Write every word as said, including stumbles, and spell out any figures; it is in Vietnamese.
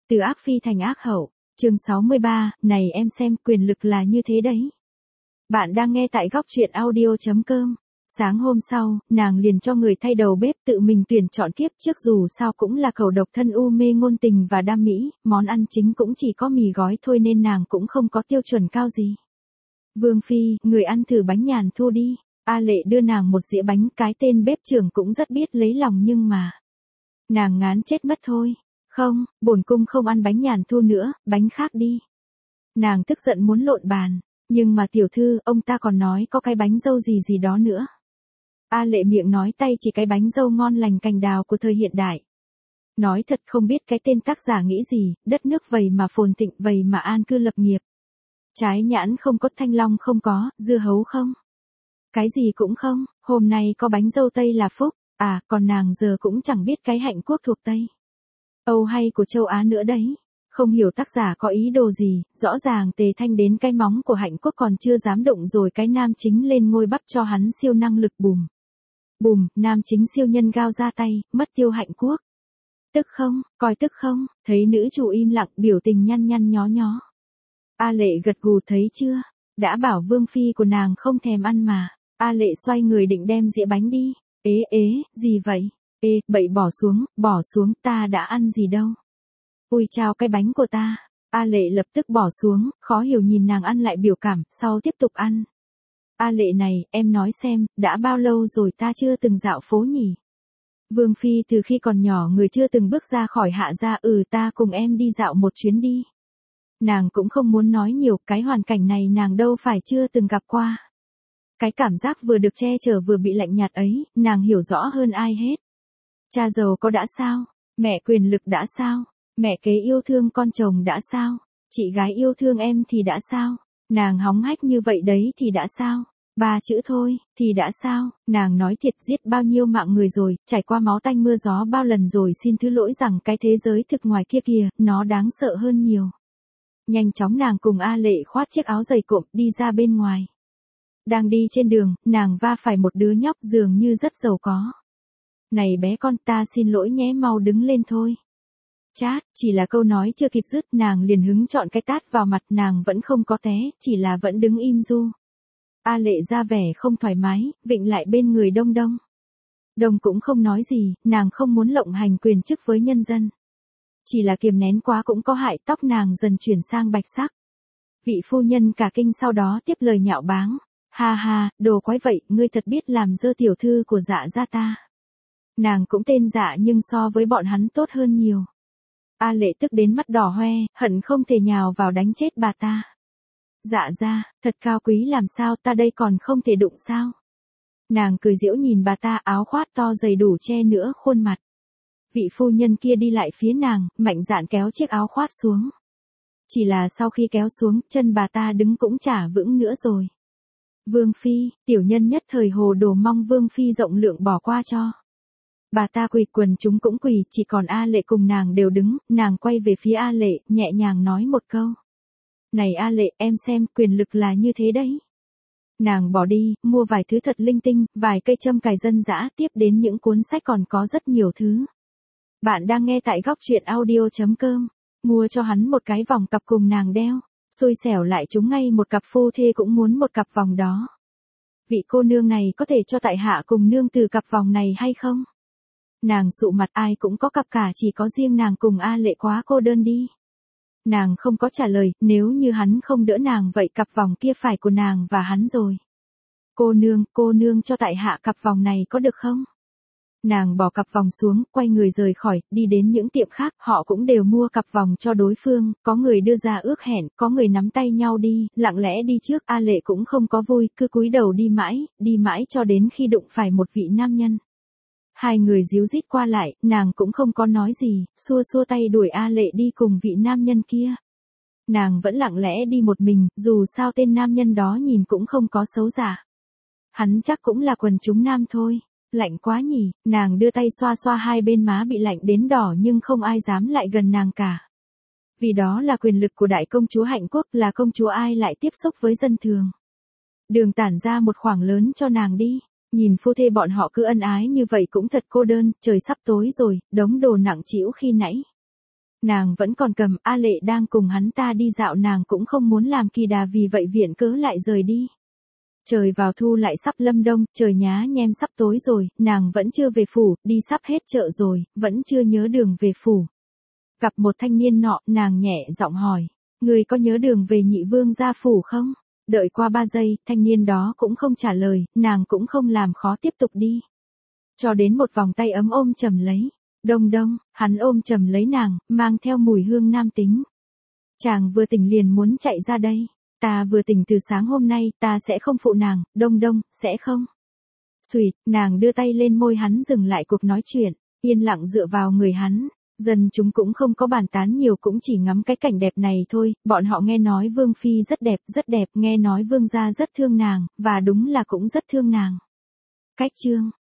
Từ ác phi thành ác hậu, chương sáu mươi ba, này em xem, quyền lực là như thế đấy. Bạn đang nghe tại góc truyện audio chấm com. Sáng hôm sau, nàng liền cho người thay đầu bếp tự mình tuyển chọn kiếp trước, dù sao cũng là cầu độc thân u mê ngôn tình và đam mỹ, món ăn chính cũng chỉ có mì gói thôi nên nàng cũng không có tiêu chuẩn cao gì. Vương Phi, người ăn thử bánh nhàn thu đi. A Lệ đưa nàng một dĩa bánh, cái tên bếp trưởng cũng rất biết lấy lòng nhưng mà. Nàng ngán chết mất thôi. Không, bổn cung không ăn bánh nhàn thu nữa, bánh khác đi. Nàng tức giận muốn lộn bàn, nhưng mà tiểu thư, ông ta còn nói có cái bánh dâu gì gì đó nữa. A Lệ miệng nói tay chỉ cái bánh dâu ngon lành cành đào của thời hiện đại. Nói thật không biết cái tên tác giả nghĩ gì, đất nước vầy mà phồn thịnh vầy mà an cư lập nghiệp. Trái nhãn không có, thanh long không có, dưa hấu không. Cái gì cũng không, hôm nay có bánh dâu Tây là phúc, à còn nàng giờ cũng chẳng biết cái hạnh quốc thuộc Tây Âu hay của châu Á nữa đấy. Không hiểu tác giả có ý đồ gì, rõ ràng Tề Thanh đến cái móng của hạnh quốc còn chưa dám động rồi cái nam chính lên ngôi bắp cho hắn siêu năng lực bùm. Bùm, nam chính siêu nhân gao ra tay, mất tiêu hạnh quốc. Tức không, coi tức không, thấy nữ chủ im lặng biểu tình nhăn nhăn nhó nhó. A Lệ gật gù thấy chưa, đã bảo Vương Phi của nàng không thèm ăn mà. A Lệ xoay người định đem dĩa bánh đi. Ế ế, gì vậy? Ê, bậy bỏ xuống, bỏ xuống, ta đã ăn gì đâu. Ui chao cái bánh của ta. A Lệ lập tức bỏ xuống, khó hiểu nhìn nàng ăn lại biểu cảm, sau tiếp tục ăn. A Lệ này, em nói xem, đã bao lâu rồi ta chưa từng dạo phố nhỉ? Vương Phi từ khi còn nhỏ người chưa từng bước ra khỏi hạ gia, ừ ta cùng em đi dạo một chuyến đi. Nàng cũng không muốn nói nhiều, cái hoàn cảnh này nàng đâu phải chưa từng gặp qua. Cái cảm giác vừa được che chở vừa bị lạnh nhạt ấy, nàng hiểu rõ hơn ai hết. Cha giàu có đã sao? Mẹ quyền lực đã sao? Mẹ kế yêu thương con chồng đã sao? Chị gái yêu thương em thì đã sao? Nàng hóng hách như vậy đấy thì đã sao? Ba chữ thôi, thì đã sao? Nàng nói thiệt giết bao nhiêu mạng người rồi, trải qua máu tanh mưa gió bao lần rồi, xin thứ lỗi rằng cái thế giới thực ngoài kia kìa, nó đáng sợ hơn nhiều. Nhanh chóng nàng cùng A Lệ khoát chiếc áo dày cộm đi ra bên ngoài. Đang đi trên đường, nàng va phải một đứa nhóc dường như rất giàu có. Này bé con, ta xin lỗi nhé, mau đứng lên thôi. Chát, chỉ là câu nói chưa kịp dứt nàng liền hứng chọn cái tát vào mặt, nàng vẫn không có té, chỉ là vẫn đứng im du. A Lệ ra vẻ không thoải mái, vịnh lại bên người Đông Đông. Đông cũng không nói gì, nàng không muốn lộng hành quyền chức với nhân dân. Chỉ là kiềm nén quá cũng có hại, tóc nàng dần chuyển sang bạch sắc. Vị phu nhân cả kinh sau đó tiếp lời nhạo báng. Ha ha, đồ quái vậy, ngươi thật biết làm dơ tiểu thư của Dạ gia ta. Nàng cũng tên Dạ nhưng so với bọn hắn tốt hơn nhiều. A Lệ tức đến mắt đỏ hoe, hận không thể nhào vào đánh chết bà ta. Dạ gia, thật cao quý làm sao, ta đây còn không thể đụng sao? Nàng cười giễu nhìn bà ta, áo khoác to dày đủ che nửa khuôn mặt. Vị phu nhân kia đi lại phía nàng, mạnh dạn kéo chiếc áo khoác xuống. Chỉ là sau khi kéo xuống, chân bà ta đứng cũng chả vững nữa rồi. Vương Phi, tiểu nhân nhất thời hồ đồ, mong Vương Phi rộng lượng bỏ qua cho. Bà ta quỳ, quần chúng cũng quỳ, chỉ còn A Lệ cùng nàng đều đứng, nàng quay về phía A Lệ, nhẹ nhàng nói một câu. Này A Lệ, em xem, quyền lực là như thế đấy. Nàng bỏ đi, mua vài thứ thật linh tinh, vài cây châm cài dân dã, tiếp đến những cuốn sách còn có rất nhiều thứ. Bạn đang nghe tại góc truyện audio chấm com. Mua cho hắn một cái vòng cặp cùng nàng đeo. Xui xẻo lại chúng ngay một cặp phu thê cũng muốn một cặp vòng đó. Vị cô nương này có thể cho tại hạ cùng nương từ cặp vòng này hay không? Nàng sụ mặt, ai cũng có cặp cả, chỉ có riêng nàng cùng A Lệ quá cô đơn đi. Nàng không có trả lời, nếu như hắn không đỡ nàng vậy cặp vòng kia phải của nàng và hắn rồi. Cô nương, cô nương cho tại hạ cặp vòng này có được không? Nàng bỏ cặp vòng xuống, quay người rời khỏi, đi đến những tiệm khác, họ cũng đều mua cặp vòng cho đối phương, có người đưa ra ước hẹn, có người nắm tay nhau đi, lặng lẽ đi trước, A Lệ cũng không có vui, cứ cúi đầu đi mãi, đi mãi cho đến khi đụng phải một vị nam nhân. Hai người díu dít qua lại, nàng cũng không có nói gì, xua xua tay đuổi A Lệ đi cùng vị nam nhân kia. Nàng vẫn lặng lẽ đi một mình, dù sao tên nam nhân đó nhìn cũng không có xấu giả. Hắn chắc cũng là quần chúng nam thôi. Lạnh quá nhỉ, nàng đưa tay xoa xoa hai bên má bị lạnh đến đỏ nhưng không ai dám lại gần nàng cả. Vì đó là quyền lực của đại công chúa hạnh quốc, là công chúa ai lại tiếp xúc với dân thường. Đường tản ra một khoảng lớn cho nàng đi, nhìn phu thê bọn họ cứ ân ái như vậy cũng thật cô đơn, trời sắp tối rồi, đống đồ nặng trĩu khi nãy. Nàng vẫn còn cầm, A Lệ đang cùng hắn ta đi dạo, nàng cũng không muốn làm kỳ đà, vì vậy viện cớ lại rời đi. Trời vào thu lại sắp lâm đông, trời nhá nhem sắp tối rồi, nàng vẫn chưa về phủ, đi sắp hết chợ rồi, vẫn chưa nhớ đường về phủ. Gặp một thanh niên nọ, nàng nhẹ giọng hỏi, người có nhớ đường về Nhị Vương gia phủ không? Đợi qua ba giây, thanh niên đó cũng không trả lời, nàng cũng không làm khó tiếp tục đi. Cho đến một vòng tay ấm ôm chầm lấy. Đông đông, hắn ôm chầm lấy nàng, mang theo mùi hương nam tính. Chàng vừa tỉnh liền muốn chạy ra đây. Ta vừa tỉnh từ sáng hôm nay, ta sẽ không phụ nàng, đông đông, sẽ không. Xùyt, nàng đưa tay lên môi hắn, dừng lại cuộc nói chuyện, yên lặng dựa vào người hắn. Dân chúng cũng không có bàn tán nhiều, cũng chỉ ngắm cái cảnh đẹp này thôi. Bọn họ nghe nói Vương Phi rất đẹp, rất đẹp, nghe nói Vương gia rất thương nàng, và đúng là cũng rất thương nàng. Cách chương